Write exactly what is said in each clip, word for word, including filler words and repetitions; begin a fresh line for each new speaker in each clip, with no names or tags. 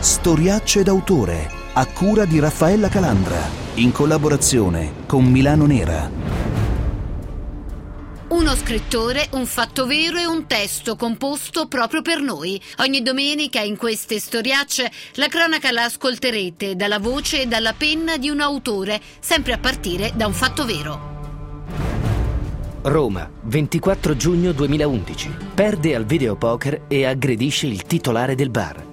Storiacce d'autore, a cura di Raffaella Calandra, in collaborazione con Milano Nera.
Uno scrittore, un fatto vero e un testo composto proprio per noi. Ogni domenica in queste storiacce la cronaca la ascolterete dalla voce e dalla penna di un autore, sempre a partire da un fatto vero.
Roma, ventiquattro giugno duemilaundici. Perde al videopoker e aggredisce il titolare del bar.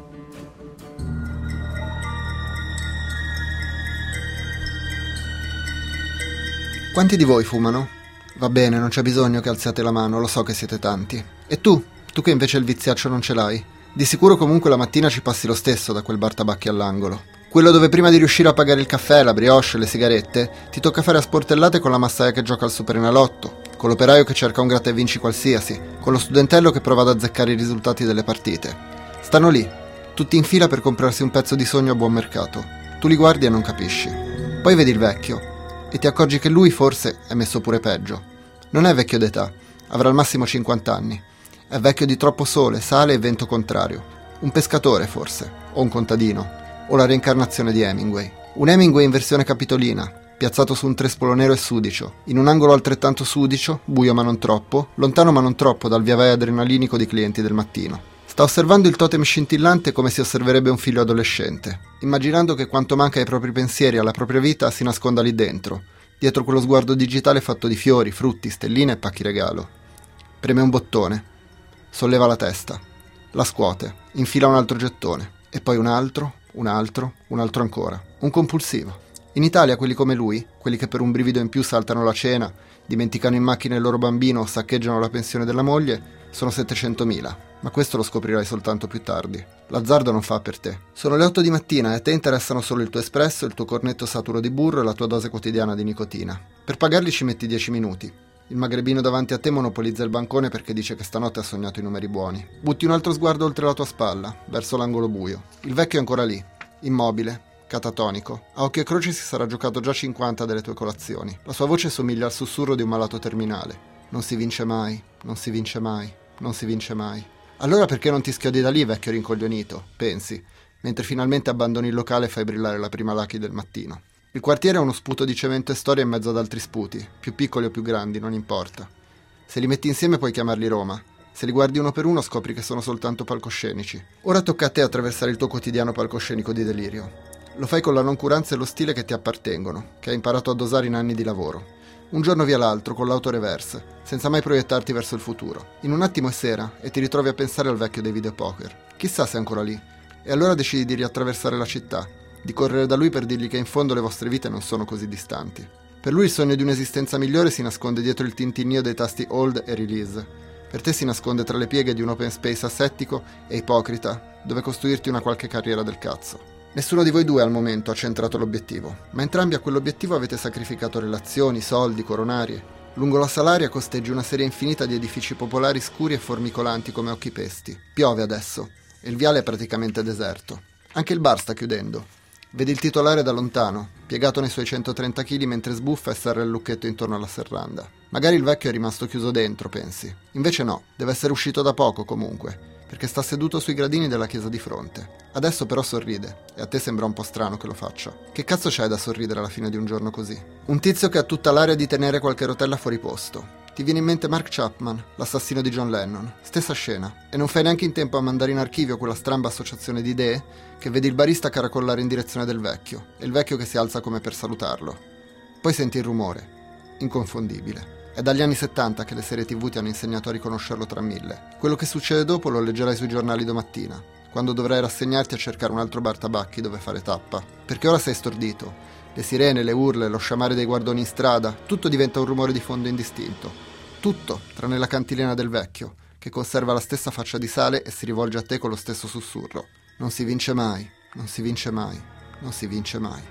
Quanti di voi fumano? Va bene, non c'è bisogno che alziate la mano, lo so che siete tanti. E tu? Tu che invece il viziaccio non ce l'hai? Di sicuro comunque la mattina ci passi lo stesso da quel bar tabacchi all'angolo. Quello dove prima di riuscire a pagare il caffè, la brioche e le sigarette, ti tocca fare a sportellate con la massaia che gioca al Superenalotto, con l'operaio che cerca un gratta e vinci qualsiasi, con lo studentello che prova ad azzeccare i risultati delle partite. Stanno lì, tutti in fila per comprarsi un pezzo di sogno a buon mercato. Tu li guardi e non capisci. Poi vedi il vecchio e ti accorgi che lui forse è messo pure peggio. Non è vecchio d'età, avrà al massimo cinquanta anni. È vecchio di troppo sole, sale e vento contrario. Un pescatore forse, o un contadino, o la reincarnazione di Hemingway. Un Hemingway in versione capitolina, piazzato su un trespolo nero e sudicio, in un angolo altrettanto sudicio, buio ma non troppo, lontano ma non troppo dal via vai adrenalinico di clienti del mattino. Sta osservando il totem scintillante come si osserverebbe un figlio adolescente, immaginando che quanto manca ai propri pensieri e alla propria vita si nasconda lì dentro, dietro quello sguardo digitale fatto di fiori, frutti, stelline e pacchi regalo. Preme un bottone, solleva la testa, la scuote, infila un altro gettone, e poi un altro, un altro, un altro ancora. Un compulsivo. In Italia quelli come lui, quelli che per un brivido in più saltano la cena, dimenticano in macchina il loro bambino o saccheggiano la pensione della moglie, sono settecentomila. Ma questo lo scoprirai soltanto più tardi. L'azzardo non fa per te. Sono le otto di mattina e a te interessano solo il tuo espresso, il tuo cornetto saturo di burro e la tua dose quotidiana di nicotina. Per pagarli ci metti dieci minuti. Il magrebino davanti a te monopolizza il bancone perché dice che stanotte ha sognato i numeri buoni. Butti un altro sguardo oltre la tua spalla, verso l'angolo buio. Il vecchio è ancora lì, immobile, catatonico. A occhio e croce si sarà giocato già cinquanta delle tue colazioni. La sua voce somiglia al sussurro di un malato terminale. Non si vince mai, non si vince mai, non si vince mai. Allora perché non ti schiodi da lì, vecchio rincoglionito, pensi, mentre finalmente abbandoni il locale e fai brillare la prima lucky del mattino. Il quartiere è uno sputo di cemento e storia in mezzo ad altri sputi, più piccoli o più grandi, non importa. Se li metti insieme puoi chiamarli Roma. Se li guardi uno per uno scopri che sono soltanto palcoscenici. Ora tocca a te attraversare il tuo quotidiano palcoscenico di delirio. Lo fai con la noncuranza e lo stile che ti appartengono, che hai imparato a dosare in anni di lavoro. Un giorno via l'altro, con l'auto reverse, senza mai proiettarti verso il futuro. In un attimo è sera e ti ritrovi a pensare al vecchio dei videopoker. Chissà se è ancora lì. E allora decidi di riattraversare la città, di correre da lui per dirgli che in fondo le vostre vite non sono così distanti. Per lui il sogno di un'esistenza migliore si nasconde dietro il tintinnio dei tasti hold e release. Per te si nasconde tra le pieghe di un open space asettico e ipocrita, dove costruirti una qualche carriera del cazzo. Nessuno di voi due al momento ha centrato l'obiettivo, ma entrambi a quell'obiettivo avete sacrificato relazioni, soldi, coronarie. Lungo la Salaria costeggi una serie infinita di edifici popolari scuri e formicolanti come occhi pesti. Piove adesso, e il viale è praticamente deserto. Anche il bar sta chiudendo. Vedi il titolare da lontano, piegato nei suoi centotrenta chili mentre sbuffa e serra il lucchetto intorno alla serranda. Magari il vecchio è rimasto chiuso dentro, pensi. Invece no, deve essere uscito da poco comunque, perché sta seduto sui gradini della chiesa di fronte. Adesso però sorride, e a te sembra un po' strano che lo faccia. Che cazzo c'hai da sorridere alla fine di un giorno così? Un tizio che ha tutta l'aria di tenere qualche rotella fuori posto. Ti viene in mente Mark Chapman, l'assassino di John Lennon. Stessa scena. E non fai neanche in tempo a mandare in archivio quella stramba associazione di idee che vedi il barista caracollare in direzione del vecchio, e il vecchio che si alza come per salutarlo. Poi senti il rumore. Inconfondibile. È dagli anni settanta che le serie tivù ti hanno insegnato a riconoscerlo tra mille. Quello che succede dopo lo leggerai sui giornali domattina, quando dovrai rassegnarti a cercare un altro bar tabacchi dove fare tappa. Perché ora sei stordito. Le sirene, le urle, lo sciamare dei guardoni in strada, tutto diventa un rumore di fondo indistinto. Tutto, tranne la cantilena del vecchio, che conserva la stessa faccia di sale e si rivolge a te con lo stesso sussurro. Non si vince mai, non si vince mai, non si vince mai.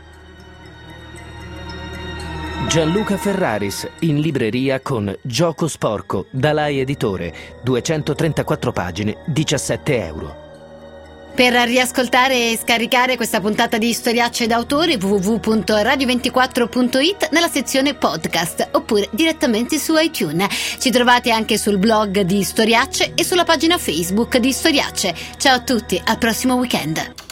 Gianluca Ferraris in libreria con Gioco Sporco, Dalai Editore, duecentotrentaquattro pagine, diciassette euro.
Per riascoltare e scaricare questa puntata di Storiacce d'autore w w w punto radio ventiquattro punto i t nella sezione podcast oppure direttamente su iTunes. Ci trovate anche sul blog di Storiacce e sulla pagina Facebook di Storiacce. Ciao a tutti, al prossimo weekend.